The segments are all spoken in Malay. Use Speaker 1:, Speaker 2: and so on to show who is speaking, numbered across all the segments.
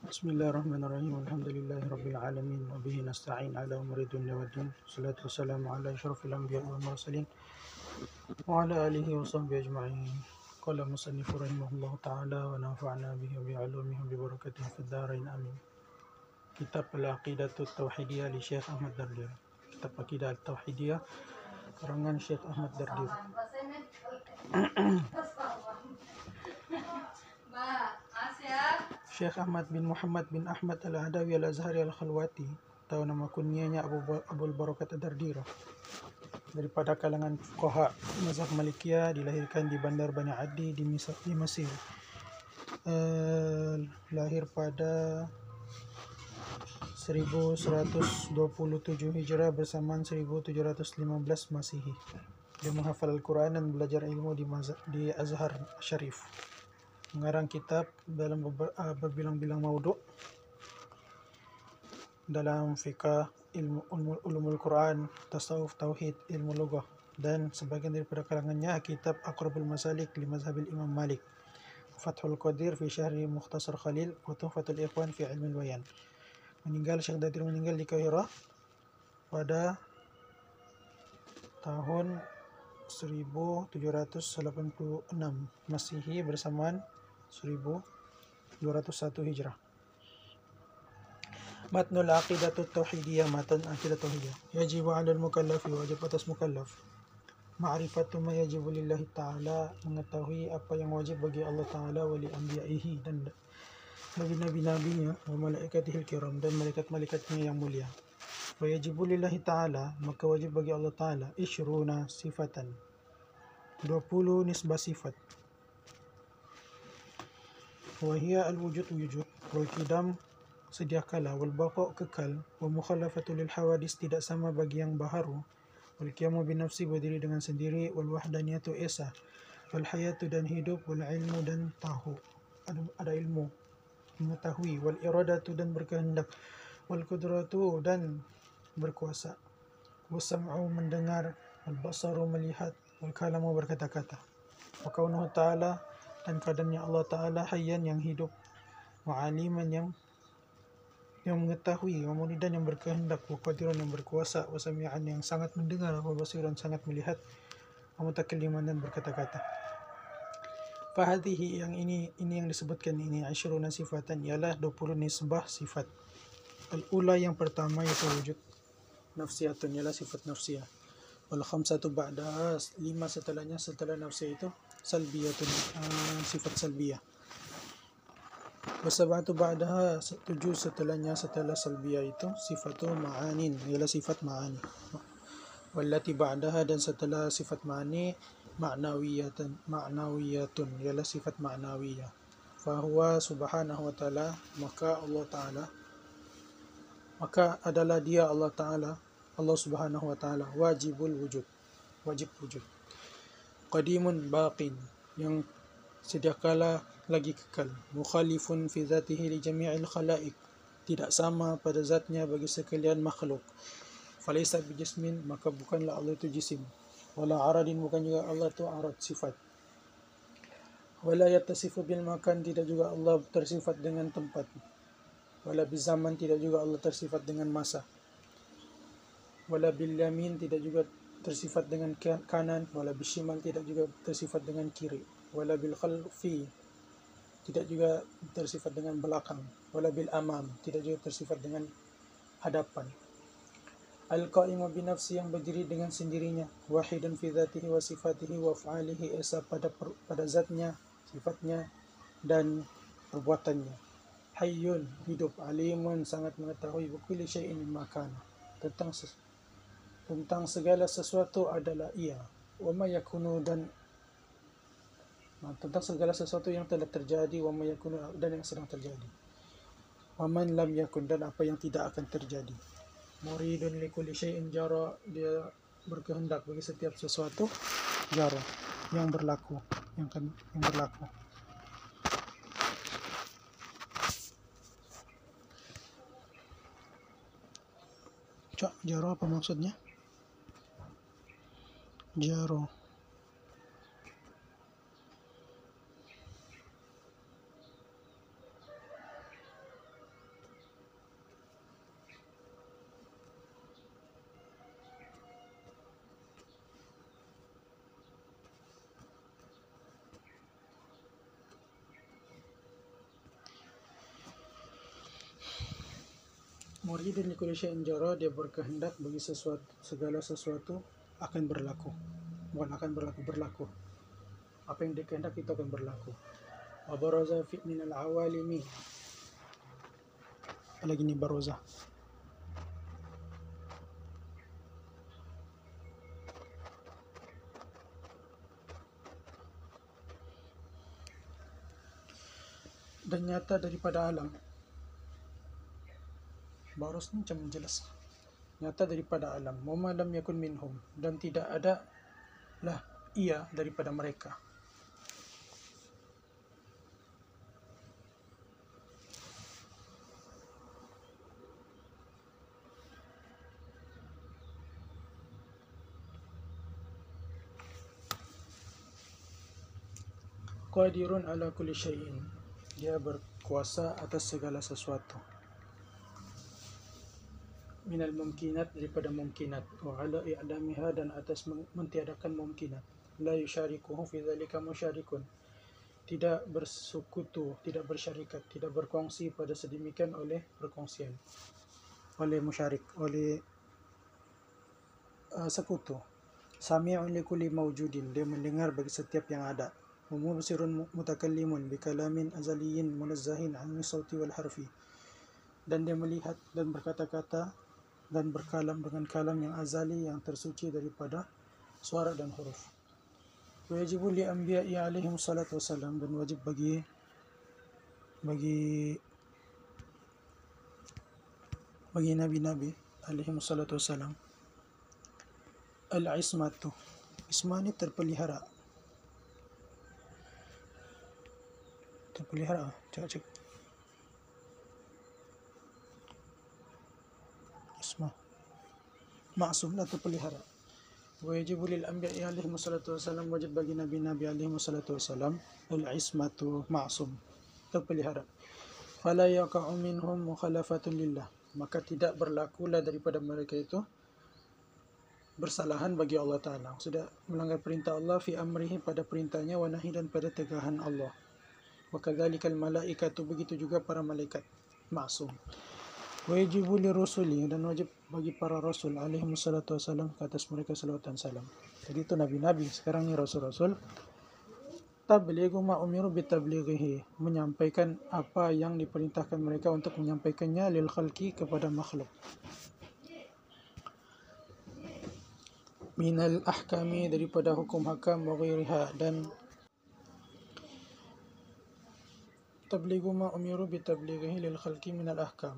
Speaker 1: Bismillahirrahmanirrahim. Alhamdulillahirabbil alamin wa bihi nasta'in ala umuri dunya waddin. Salatu wassalamu ala asyrafil anbiya'i wal mursalin wa ala alihi wa sahbihi ajma'in. Qala musannif rahimahullahu ta'ala wa nafa'na bihi wa bi 'ulumihi bi barakatihi fid dharain amin. Kitab Al-Aqidatut Tauhidiyah li Syekh Ahmad Dardir. Kitab Aqidah Tauhidiyah karangan Syekh Ahmad Dardir. Syekh Ahmad bin Muhammad bin Ahmad Al-Adawi Al-Azhari Al-Khalwati, atau nama kunyanya Abul Barakat Ad-Dardir, daripada kalangan fuqaha mazhab Malikiyah, dilahirkan di Bandar Bani Adi di Mesir. Lahir pada 1127 Hijrah bersamaan 1715 Masihi. Dia menghafal Al-Quran dan belajar ilmu di Azhar Syarif. Mengarang kitab dalam berbilang-bilang maudhu' dalam fiqh, ulumul Quran, tasawuf, tauhid, ilmu lughah, dan sebagian daripada kalangannya kitab Aqrabul Masalik li Mazhabil Imam Malik, Fathul Qadir fi Syahri Mukhtasar Khalil, wa Tuhfatul Ikhwan fi Ilmil Bayan. Syekh Dardir meninggal di Kairah pada tahun 1786 Masihi bersamaan 1201 Hijrah. Matnul Aqidatut Tauhidiyah, matan Aqidah Tauhidiyah. Yajibu 'alal mukallafi, wajib atas mukallaf, ma'rifatu ma yajibu lillahi ta'ala, mengetahui apa yang wajib bagi Allah Ta'ala, wa li anbiya'ihi, dan bagi nabi-nabinya, wa malaikatihil kiram, dan malaikat-malaikatnya yang mulia. Wa yajibu lillahi ta'ala, maka wajib bagi Allah Ta'ala, isyruna sifatan, 20 nisbah sifat. Wahia al-wujud wujud, wal qidam sedia kala, wal baqa kekal, wa mukhalafatu lil hawadis tidak sama bagi yang baharu, wal qiyamu bin nafsi berdiri dengan sendiri, wal wahdaniyatu esa, wal hayatu dan hidup, wal ilmu dan tahu, ada ilmu, mengetahui, wal iradatu dan berkehendak, wal qudratu dan berkuasa, was sam'u mendengar, wal basaru melihat, wal kalamu berkata-kata, wa kaunuhu ta'ala dan keadaannya Allah Ta'ala hayyan yang hidup, wa aliman yang mengetahui, wa muridan yang berkehendak, wa qadiran yang berkuasa, wa sami'an yang sangat mendengar, wa basiran sangat melihat, wa mutakalliman dan berkata-kata. Fahadhihi yang ini yang disebutkan ini, asyruna sifatan, ialah 20 nisbah sifat. Al-ula yang pertama yaitu wujud nafsiyatun, ialah sifat nafsiyah. Wal khamsatu ba'daha, 5 setelahnya, setelah nafsiyah itu salbiyatun, sifat salbiyah. Wasabatu ba'daha, 7 setelahnya, setelah salbiyah itu sifatu ma'anin, ialah sifat ma'ani. Wallati ba'daha, dan setelah sifat ma'ani, ma'nawiyatun, ialah sifat ma'nawiyah. Fahuwa subhanahu wa ta'ala, maka Allah Ta'ala, maka adalah dia Allah Ta'ala, Allah Subhanahu wa Ta'ala, wajibul wujud, wajib wujud. Qadimun baqin, yang sedia kala lagi kekal. Mukhalifun fi zatihi li jami'il khalaiq, tidak sama pada zatnya bagi sekalian makhluk. Falaysa bijismin, maka bukanlah Allah itu jisim. Wala aradin, bukan juga Allah itu arad, sifat. Wala yattasifu bil makan, tidak juga Allah tersifat dengan tempat. Wala bizaman, tidak juga Allah tersifat dengan masa. Wala bil yamin, tidak juga tersifat dengan kanan. Wala bishimal, tidak juga tersifat dengan kiri. Wala bil khalfi, tidak juga tersifat dengan belakang. Wala bil amam, tidak juga tersifat dengan hadapan. Al-qa'imu bi nafsi, yang berdiri dengan sendirinya. Wahidan fi dzatihi wa sifatihi wa af'alihi, esa pada zatnya, sifatnya, dan perbuatannya. Hayyun, hidup. Alimun, sangat mengetahui. Bikulli syai'in makana, tentang segala sesuatu adalah ia. Wa ma yakunu, dan tentang segala sesuatu yang telah terjadi, wa ma yakunu, dan yang sedang terjadi. Wa man lam yakun, dan apa yang tidak akan terjadi. Muridun li kulli syai'in jara, dia berkehendak bagi setiap sesuatu, jara, yang berlaku, yang berlaku. Jaro apa maksudnya? Jaro, Muridun likulli syai'in jara, dia berkehendak bagi segala sesuatu akan berlaku. Bukan akan berlaku. Apa yang dia kehendak itu akan berlaku. Wa baraza fi minal awalimi. Lagi ni baraza. Dan nyata daripada alam. Baros ni macam jelas. Nyata daripada alam. Wa ma lam yakun minhum, dan tidak ada lah ia daripada mereka. Qadirun ala kulli syai'in, dia berkuasa atas segala sesuatu. Minal mumkinat, daripada mumkinat, wa ala i'damiha, dan atas mentiadakan mumkinat. La yusyarikuhu fi dzalika musyarikun, tidak bersekutu, tidak bersyarikat, tidak berkongsi pada sedemikian oleh perkongsian, oleh musyarik, oleh sekutu. Sami'un li kulli mawjudin, dia mendengar bagi setiap yang ada. Mubsirun mutakallimun bikalamin azaliyin munazzahin an sauti wal harfi, dan dia melihat dan berkata-kata dan berkalam dengan kalam yang azali, yang tersuci daripada suara dan huruf. Wajibu li anbiya'i alaihim salatu wassalam, dan wajib bagi nabi-nabi alaihim salatu wassalam al-ismatu, isma ni terpelihara. Cek isma maksum lah, terpelihara. Wajibu lil anbiya'i alaihi wassalatu wassalam, wajib bagi nabi-nabi alaihi wassalatu wassalam al-ismatu, maksum, terpelihara. Fala yaqa'u minhum mukhalafatun lillah, maka tidak berlakulah daripada mereka itu bersalahan bagi Allah Ta'ala, sudah melanggar perintah Allah, fi amrihi, pada perintahnya, wa nahi, dan pada tegahan Allah. Wa kadzalikal malaikatu, begitu juga para malaikat maksum. Wajibu lirusuli, dan wajib bagi para rasul alaihi wassalatu wassalam, ke atas mereka salawat dan salam. Jadi itu nabi-nabi, sekarang ni rasul-rasul. Tablighu ma umiru bitablighihi, menyampaikan apa yang diperintahkan mereka untuk menyampaikannya, lil khalqi, kepada makhluk. Minal ahkami, daripada hukum hakam, wa ghairiha, dan tablighu ma umiru bitablighihi lil khalqi minal ahkam.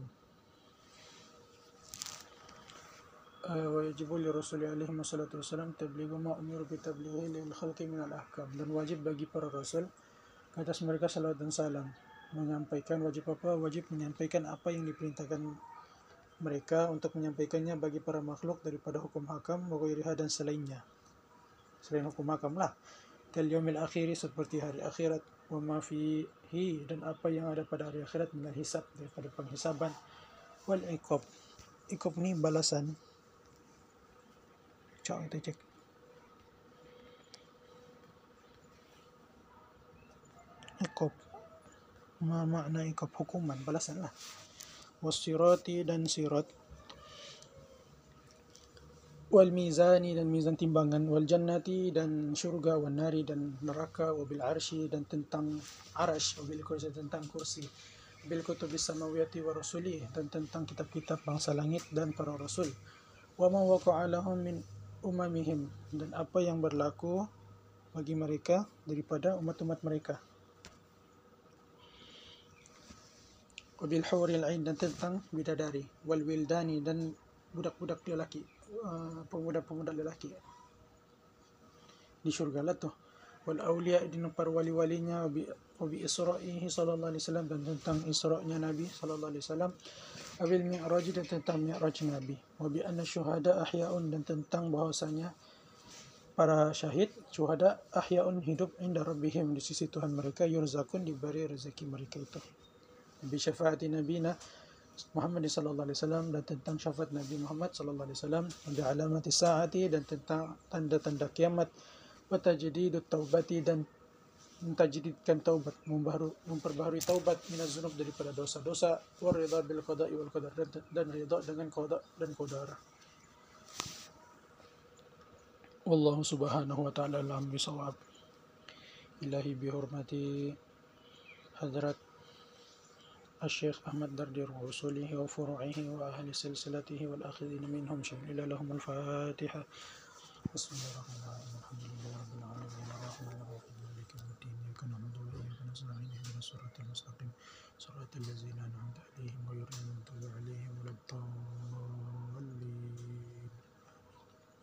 Speaker 1: Wajibu lirusuli alaihi wassalatu wassalam tablighu ma umiru bitablighihi lil khalqi minal ahkam, dan wajib bagi para rasul, ke atas mereka salawat dan salam, menyampaikan, wajib menyampaikan apa yang diperintahkan mereka untuk menyampaikannya bagi para makhluk daripada hukum hakam, wa ghairiha, dan selainnya, selain hukum hakam lah. Kal yaumil akhiri, seperti hari akhirat, wa ma fihi, dan apa yang ada pada hari akhirat, minal hisab, daripada penghisaban, wal iqab, iqab ni balasan. Kita cek iqab, ma makna iqab, hukuman, balasan lah. Wasirati, dan sirat, wal mizani, dan mizan timbangan, wal jannati, dan syurga, wal nari, dan neraka, wabil arsy, dan tentang arash, wabil kursi, tentang kursi, bil kutubis samawiyati wa rasuli, dan tentang kitab-kitab bangsa langit dan para rasul, wa ma waqa'a lahum min umamihim, dan apa yang berlaku bagi mereka daripada umat-umat mereka, wabil huril ain, dan tentang bidadari, wal wildani, dan budak-budak lelaki, pemuda-pemuda lelaki di syurga lah tu, wal awliya, dan para wali-walinya, wa bi isra'ihi sallallahu alaihi wasallam, dan tentang isra'nya Nabi sallallahu alaihi wasallam, wabil mi'raj, dan tentang mi'raj Nabi, wa bi anna syuhada ahya'un, dan tentang bahwasanya para syahid, syuhada, ahya'un, hidup, inda rabbihim, di sisi Tuhan mereka, yurzakun, diberi rezeki mereka itu, bi syafaati nabina Muhammad sallallahu alaihi wasallam, dan tentang syafaat Nabi Muhammad sallallahu alaihi wasallam, bi alamati saati, dan tentang tanda-tanda kiamat, wa tajdidut taubati, dan mentajdidkan taubat, memperbaharui taubat minaz zunub, daripada dosa-dosa, wa ridha bil qada'i wal qadar, dan ridha dengan qada dan qadar. Wallahu subhanahu wa ta'ala alam bisawab. Ilahi bihormati hadrat الشيخ أحمد دردير وأصوله وفروعه وأهل سلسلته والآخذين منهم شمل لهم الفاتحة. بسم الله الرحمن الرحيم. الحمد لله رب العالمين الرحمن الرحيم مالك يوم الدين إياك نعبد وإياك نستعين اهدنا الصراط المستقيم صراط الذين أنعمت عليهم غير المغضوب عليهم ولا الضالين.